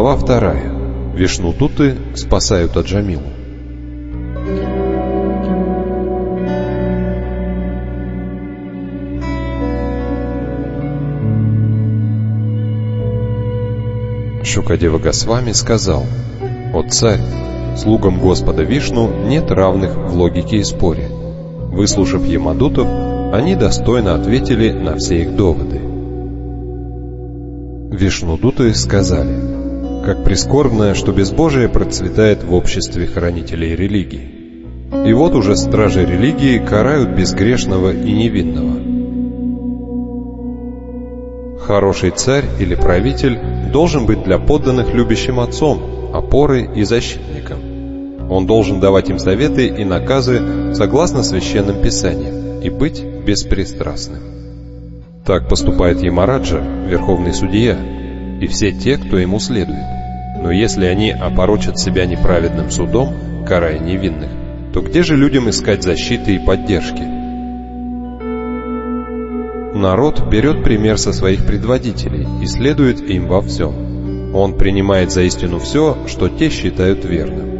Глава 2. Вишнудуты спасают Аджамилу. Шукадева Госвами сказал: «О царь, слугам Господа Вишну нет равных в логике и споре». Выслушав Ямадутов, они достойно ответили на все их доводы. Вишнудуты сказали: «Как прискорбно, что безбожие процветает в обществе хранителей религии. И вот уже стражи религии карают безгрешного и невинного. Хороший царь или правитель должен быть для подданных любящим отцом, опорой и защитником. Он должен давать им советы и наказы согласно священным писаниям и быть беспристрастным. Так поступает Ямараджа, верховный судья, и все те, кто ему следует. Но если они опорочат себя неправедным судом, карая невинных, то где же людям искать защиты и поддержки? Народ берет пример со своих предводителей и следует им во всем. Он принимает за истину все, что те считают верным.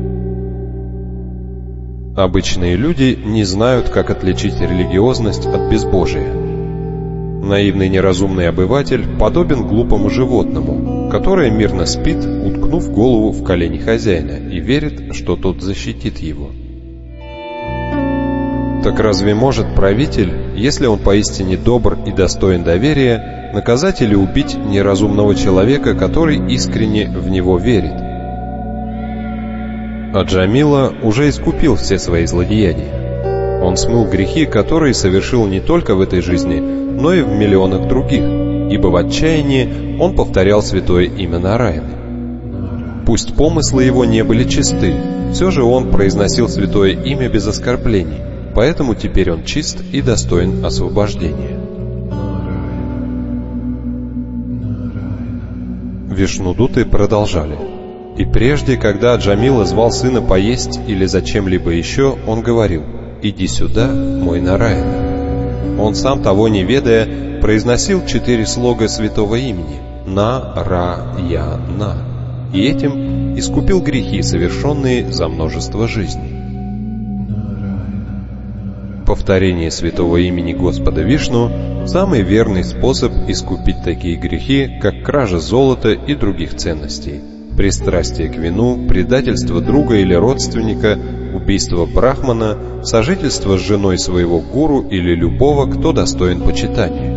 Обычные люди не знают, как отличить религиозность от безбожия. Наивный неразумный обыватель подобен глупому животному, которое мирно спит, уткнув голову в колени хозяина, и верит, что тот защитит его. Так разве может правитель, если он поистине добр и достоин доверия, наказать или убить неразумного человека, который искренне в него верит? Аджамила уже искупил все свои злодеяния. Он смыл грехи, которые совершил не только в этой жизни, но и в миллионах других, ибо в отчаянии он повторял святое имя Нараяны. Пусть помыслы его не были чисты, все же он произносил святое имя без оскорблений, поэтому теперь он чист и достоин освобождения. Вишнудуты продолжали. И прежде, когда Аджамила звал сына поесть или за чем-либо еще, он говорил: «Иди сюда, мой Нараяна». Он сам, того не ведая, произносил 4 слога святого имени На-Ра-Я-На, и этим искупил грехи, совершенные за множество жизней. Повторение святого имени Господа Вишну – самый верный способ искупить такие грехи, как кража золота и других ценностей, пристрастие к вину, предательство друга или родственника, убийство брахмана, сожительство с женой своего гуру или любого, кто достоин почитания.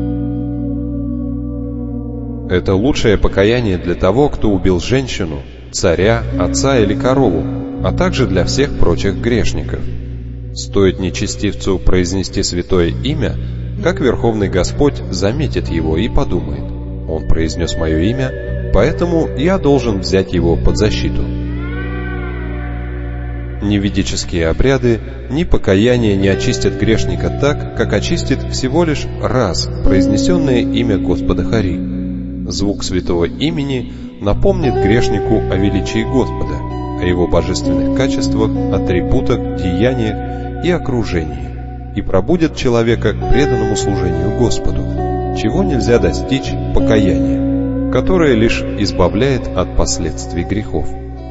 Это лучшее покаяние для того, кто убил женщину, царя, отца или корову, а также для всех прочих грешников. Стоит нечестивцу произнести святое имя, как Верховный Господь заметит его и подумает: «Он произнес мое имя, поэтому я должен взять его под защиту». Ни ведические обряды, ни покаяние не очистят грешника так, как очистит всего лишь раз произнесенное имя Господа Хари. Звук святого имени напомнит грешнику о величии Господа, о его божественных качествах, атрибутах, деяниях и окружении, и пробудет человека к преданному служению Господу, чего нельзя достичь покаянием, которое лишь избавляет от последствий грехов.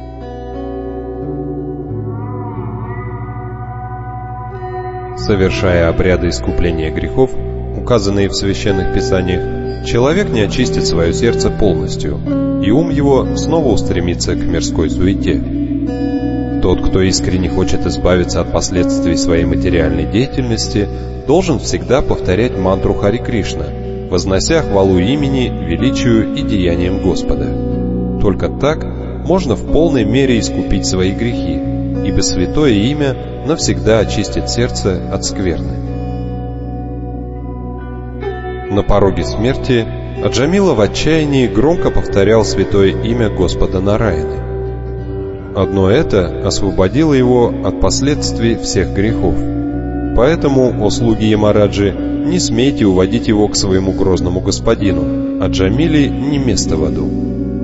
Совершая обряды искупления грехов, указанные в священных писаниях, человек не очистит свое сердце полностью, и ум его снова устремится к мирской суете. Тот, кто искренне хочет избавиться от последствий своей материальной деятельности, должен всегда повторять мантру Хари Кришна, вознося хвалу имени, величию и деяниям Господа. Только так можно в полной мере искупить свои грехи, ибо святое имя навсегда очистит сердце от скверны. На пороге смерти Аджамила в отчаянии громко повторял святое имя Господа Нараяны. Одно это освободило его от последствий всех грехов. Поэтому, о слуги Ямараджи, не смейте уводить его к своему грозному господину. Аджамиле не место в аду.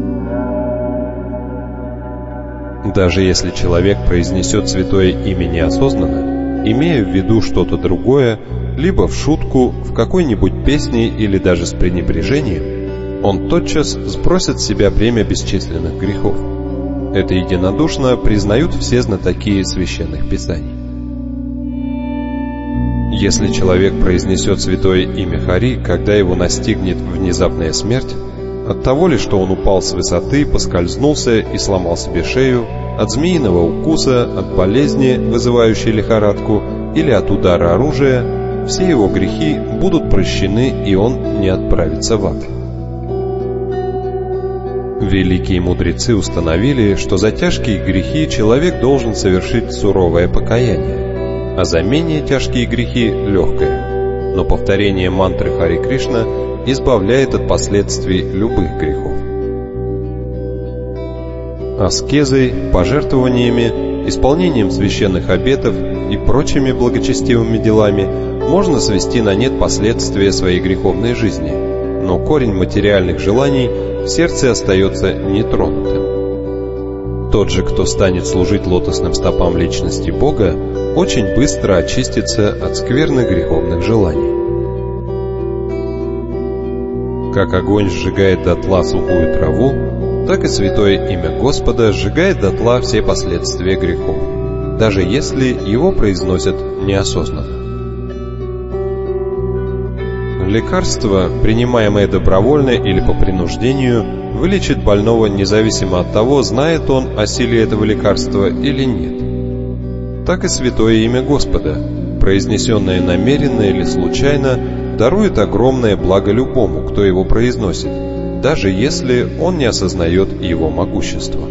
Даже если человек произнесет святое имя неосознанно, имея в виду что-то другое, либо в шутку, в какой-нибудь песне или даже с пренебрежением, он тотчас сбросит с себя бремя бесчисленных грехов. Это единодушно признают все знатоки священных писаний. Если человек произнесет святое имя Хари, когда его настигнет внезапная смерть, от того ли, что он упал с высоты, поскользнулся и сломал себе шею, от змеиного укуса, от болезни, вызывающей лихорадку, или от удара оружия, все его грехи будут прощены, и он не отправится в ад. Великие мудрецы установили, что за тяжкие грехи человек должен совершить суровое покаяние, а за менее тяжкие грехи – легкое. Но повторение мантры Хари Кришна избавляет от последствий любых грехов. Аскезой, пожертвованиями, исполнением священных обетов и прочими благочестивыми делами можно свести на нет последствия своей греховной жизни, но корень материальных желаний в сердце остается нетронутым. Тот же, кто станет служить лотосным стопам личности Бога, очень быстро очистится от скверных греховных желаний. Как огонь сжигает дотла сухую траву, так и святое имя Господа сжигает дотла все последствия грехов, даже если его произносят неосознанно. Лекарство, принимаемое добровольно или по принуждению, вылечит больного независимо от того, знает он о силе этого лекарства или нет. Так и святое имя Господа, произнесенное намеренно или случайно, дарует огромное благо любому, кто его произносит, даже если он не осознает его могущества.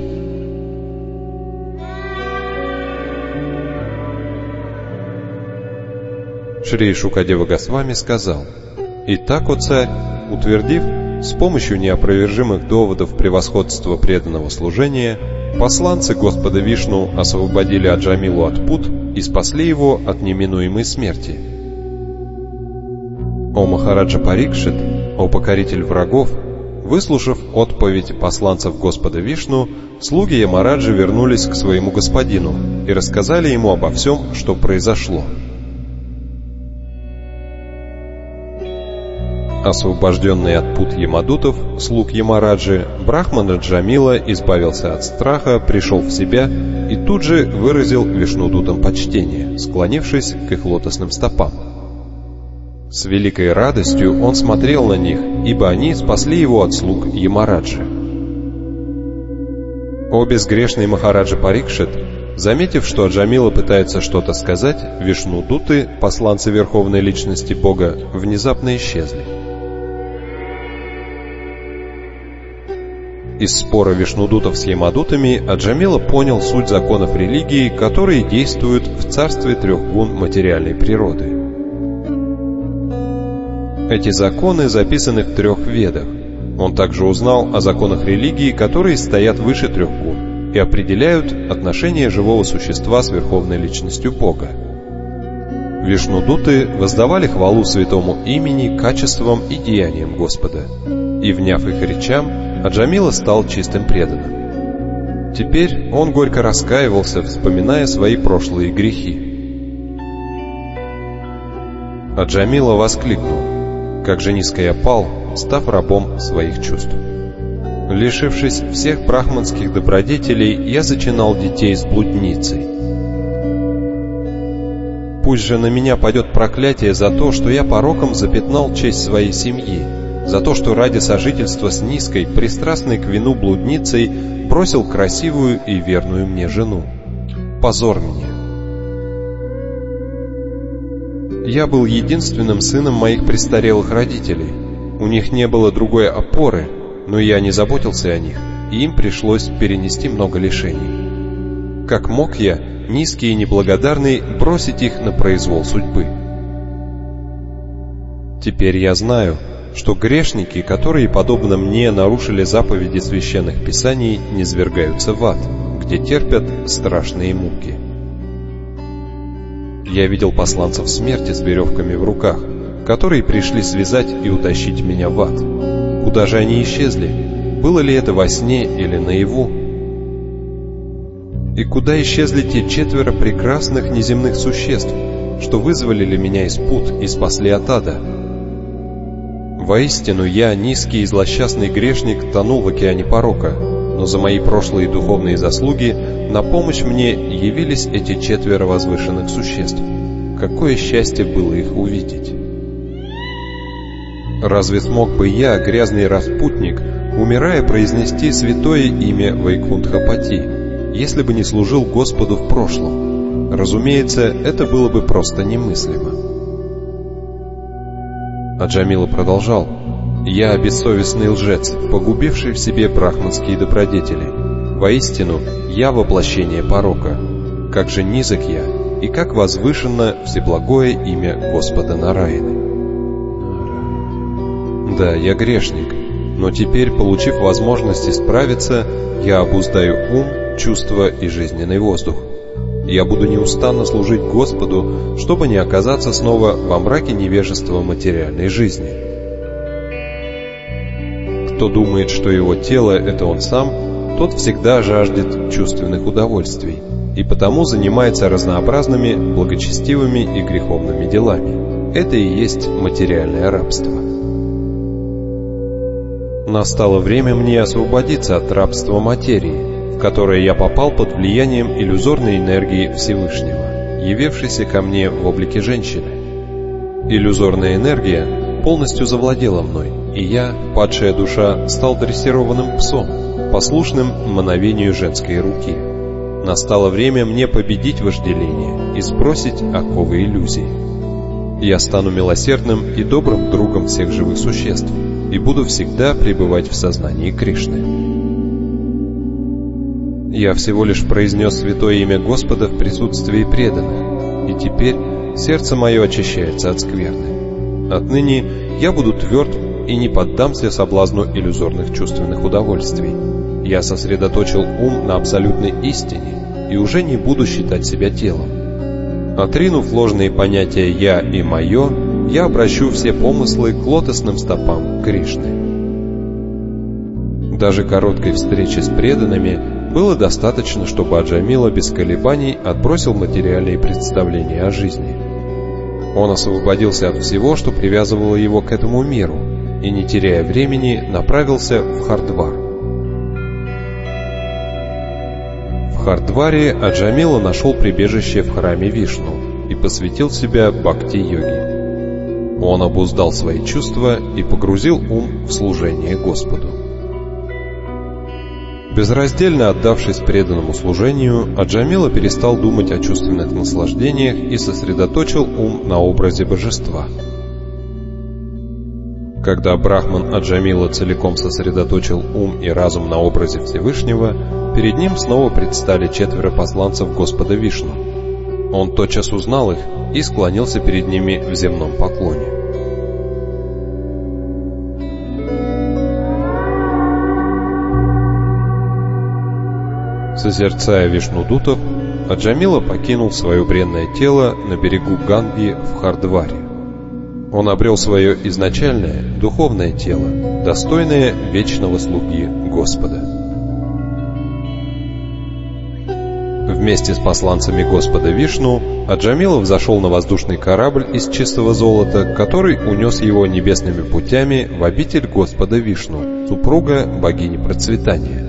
Шри Шукадева Госвами сказал: «Итак, о царь, утвердив с помощью неопровержимых доводов превосходства преданного служения, посланцы Господа Вишну освободили Аджамилу от пут и спасли его от неминуемой смерти. О Махараджа Парикшит, о покоритель врагов, выслушав отповедь посланцев Господа Вишну, слуги Ямараджи вернулись к своему господину и рассказали ему обо всем, что произошло. Освобожденный от пут Ямадутов, слуг Ямараджи, Брахман Аджамила избавился от страха, пришел в себя и тут же выразил Вишнудутам почтение, склонившись к их лотосным стопам. С великой радостью он смотрел на них, ибо они спасли его от слуг Ямараджи. О безгрешный Махараджа Парикшит, заметив, что Аджамила пытается что-то сказать, Вишнудуты, посланцы Верховной Личности Бога, внезапно исчезли. Из спора Вишнудутов с Ямадутами Аджамила понял суть законов религии, которые действуют в царстве трех гун материальной природы. Эти законы записаны в трех ведах. Он также узнал о законах религии, которые стоят выше трех гун и определяют отношение живого существа с Верховной Личностью Бога. Вишнудуты воздавали хвалу святому имени, качествам и деяниям Господа, и, вняв их речам, Аджамила стал чистым преданным. Теперь он горько раскаивался, вспоминая свои прошлые грехи. Аджамила воскликнул: «Как же низко я пал, став рабом своих чувств. Лишившись всех брахманских добродетелей, я зачинал детей с блудницей. Пусть же на меня падет проклятие за то, что я пороком запятнал честь своей семьи, за то, что ради сожительства с низкой, пристрастной к вину блудницей бросил красивую и верную мне жену. Позор мне! Я был единственным сыном моих престарелых родителей. У них не было другой опоры, но я не заботился о них, и им пришлось перенести много лишений. Как мог я, низкий и неблагодарный, бросить их на произвол судьбы? Теперь я знаю, что грешники, которые, подобно мне, нарушили заповеди священных писаний, низвергаются в ад, где терпят страшные муки. Я видел посланцев смерти с веревками в руках, которые пришли связать и утащить меня в ад. Куда же они исчезли? Было ли это во сне или наяву? И куда исчезли те 4 прекрасных неземных существ, что вызволили меня из пут и спасли от ада? Воистину, я, низкий и злосчастный грешник, тонул в океане порока, но за мои прошлые духовные заслуги на помощь мне явились эти 4 возвышенных существ. Какое счастье было их увидеть! Разве смог бы я, грязный распутник, умирая, произнести святое имя Вайкунтха-пати, если бы не служил Господу в прошлом? Разумеется, это было бы просто немыслимо. Аджамила продолжал: «Я бессовестный лжец, погубивший в себе брахманские добродетели. Воистину, я воплощение порока. Как же низок я, и как возвышенно всеблагое имя Господа Нараяны. Да, я грешник, но теперь, получив возможность исправиться, я обуздаю ум, чувства и жизненный воздух. Я буду неустанно служить Господу, чтобы не оказаться снова во мраке невежества материальной жизни. Кто думает, что его тело — это он сам, тот всегда жаждет чувственных удовольствий, и потому занимается разнообразными благочестивыми и греховными делами. Это и есть материальное рабство. Настало время мне освободиться от рабства материи, в которое я попал под влиянием иллюзорной энергии Всевышнего, явившейся ко мне в облике женщины. Иллюзорная энергия полностью завладела мной, и я, падшая душа, стал дрессированным псом, послушным мановению женской руки. Настало время мне победить вожделение и сбросить оковы иллюзий. Я стану милосердным и добрым другом всех живых существ и буду всегда пребывать в сознании Кришны. Я всего лишь произнес святое имя Господа в присутствии преданных, и теперь сердце мое очищается от скверны. Отныне я буду тверд и не поддамся соблазну иллюзорных чувственных удовольствий. Я сосредоточил ум на абсолютной истине и уже не буду считать себя телом. Отринув ложные понятия «я» и «моё», я обращу все помыслы к лотосным стопам Кришны. Даже короткой встречи с преданными было достаточно, чтобы Аджамила без колебаний отбросил материальные представления о жизни. Он освободился от всего, что привязывало его к этому миру, и, не теряя времени, направился в Хардвар. В Хардваре Аджамила нашел прибежище в храме Вишну и посвятил себя бхакти-йоге. Он обуздал свои чувства и погрузил ум в служение Господу. Безраздельно отдавшись преданному служению, Аджамила перестал думать о чувственных наслаждениях и сосредоточил ум на образе божества. Когда Брахман Аджамила целиком сосредоточил ум и разум на образе Всевышнего, перед ним снова предстали 4 посланцев Господа Вишну. Он тотчас узнал их и склонился перед ними в земном поклоне. Созерцая Вишнудутов, Аджамила покинул свое бренное тело на берегу Ганги в Хардваре. Он обрел свое изначальное духовное тело, достойное вечного слуги Господа. Вместе с посланцами Господа Вишну Аджамила взошел на воздушный корабль из чистого золота, который унес его небесными путями в обитель Господа Вишну, супруга богини процветания.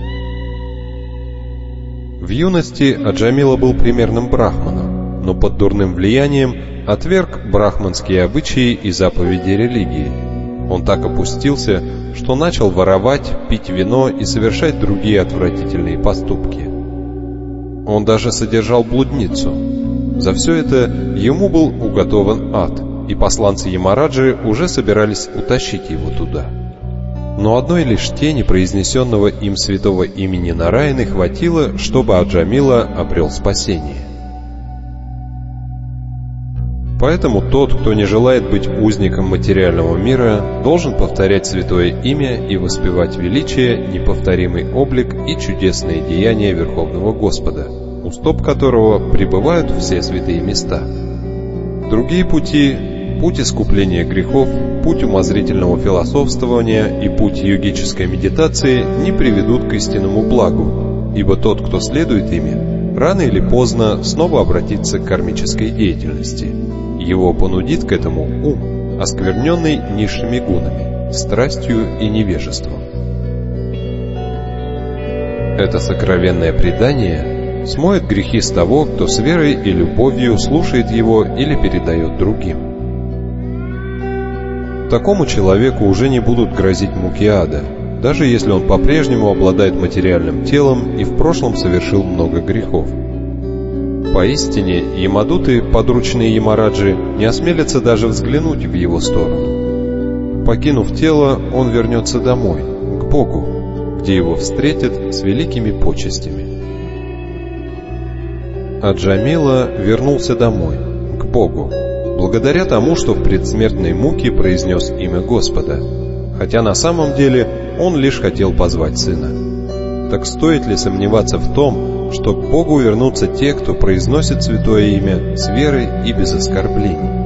В юности Аджамила был примерным брахманом, но под дурным влиянием отверг брахманские обычаи и заповеди религии. Он так опустился, что начал воровать, пить вино и совершать другие отвратительные поступки. Он даже содержал блудницу. За все это ему был уготован ад, и посланцы Ямараджи уже собирались утащить его туда. Но одной лишь тени произнесенного им святого имени Нараяны хватило, чтобы Аджамила обрел спасение. Поэтому тот, кто не желает быть узником материального мира, должен повторять святое имя и воспевать величие, неповторимый облик и чудесные деяния Верховного Господа, у стоп которого пребывают все святые места. Другие пути — путь искупления грехов, путь умозрительного философствования и путь йогической медитации — не приведут к истинному благу, ибо тот, кто следует ими, рано или поздно снова обратится к кармической деятельности. Его понудит к этому ум. оскверненный низшими гунами, страстью и невежеством. Это сокровенное предание смоет грехи с того, кто с верой и любовью слушает его или передает другим. Такому человеку уже не будут грозить муки ада, даже если он по-прежнему обладает материальным телом и в прошлом совершил много грехов. Поистине, ямадуты, подручные Ямараджи, не осмелятся даже взглянуть в его сторону. Покинув тело, он вернется домой, к Богу, где его встретят с великими почестями. А Джамила вернулся домой, к Богу, благодаря тому, что в предсмертной муке произнес имя Господа, хотя на самом деле он лишь хотел позвать сына. Так стоит ли сомневаться в том, что к Богу вернутся те, кто произносит святое имя с верой и без оскорблений?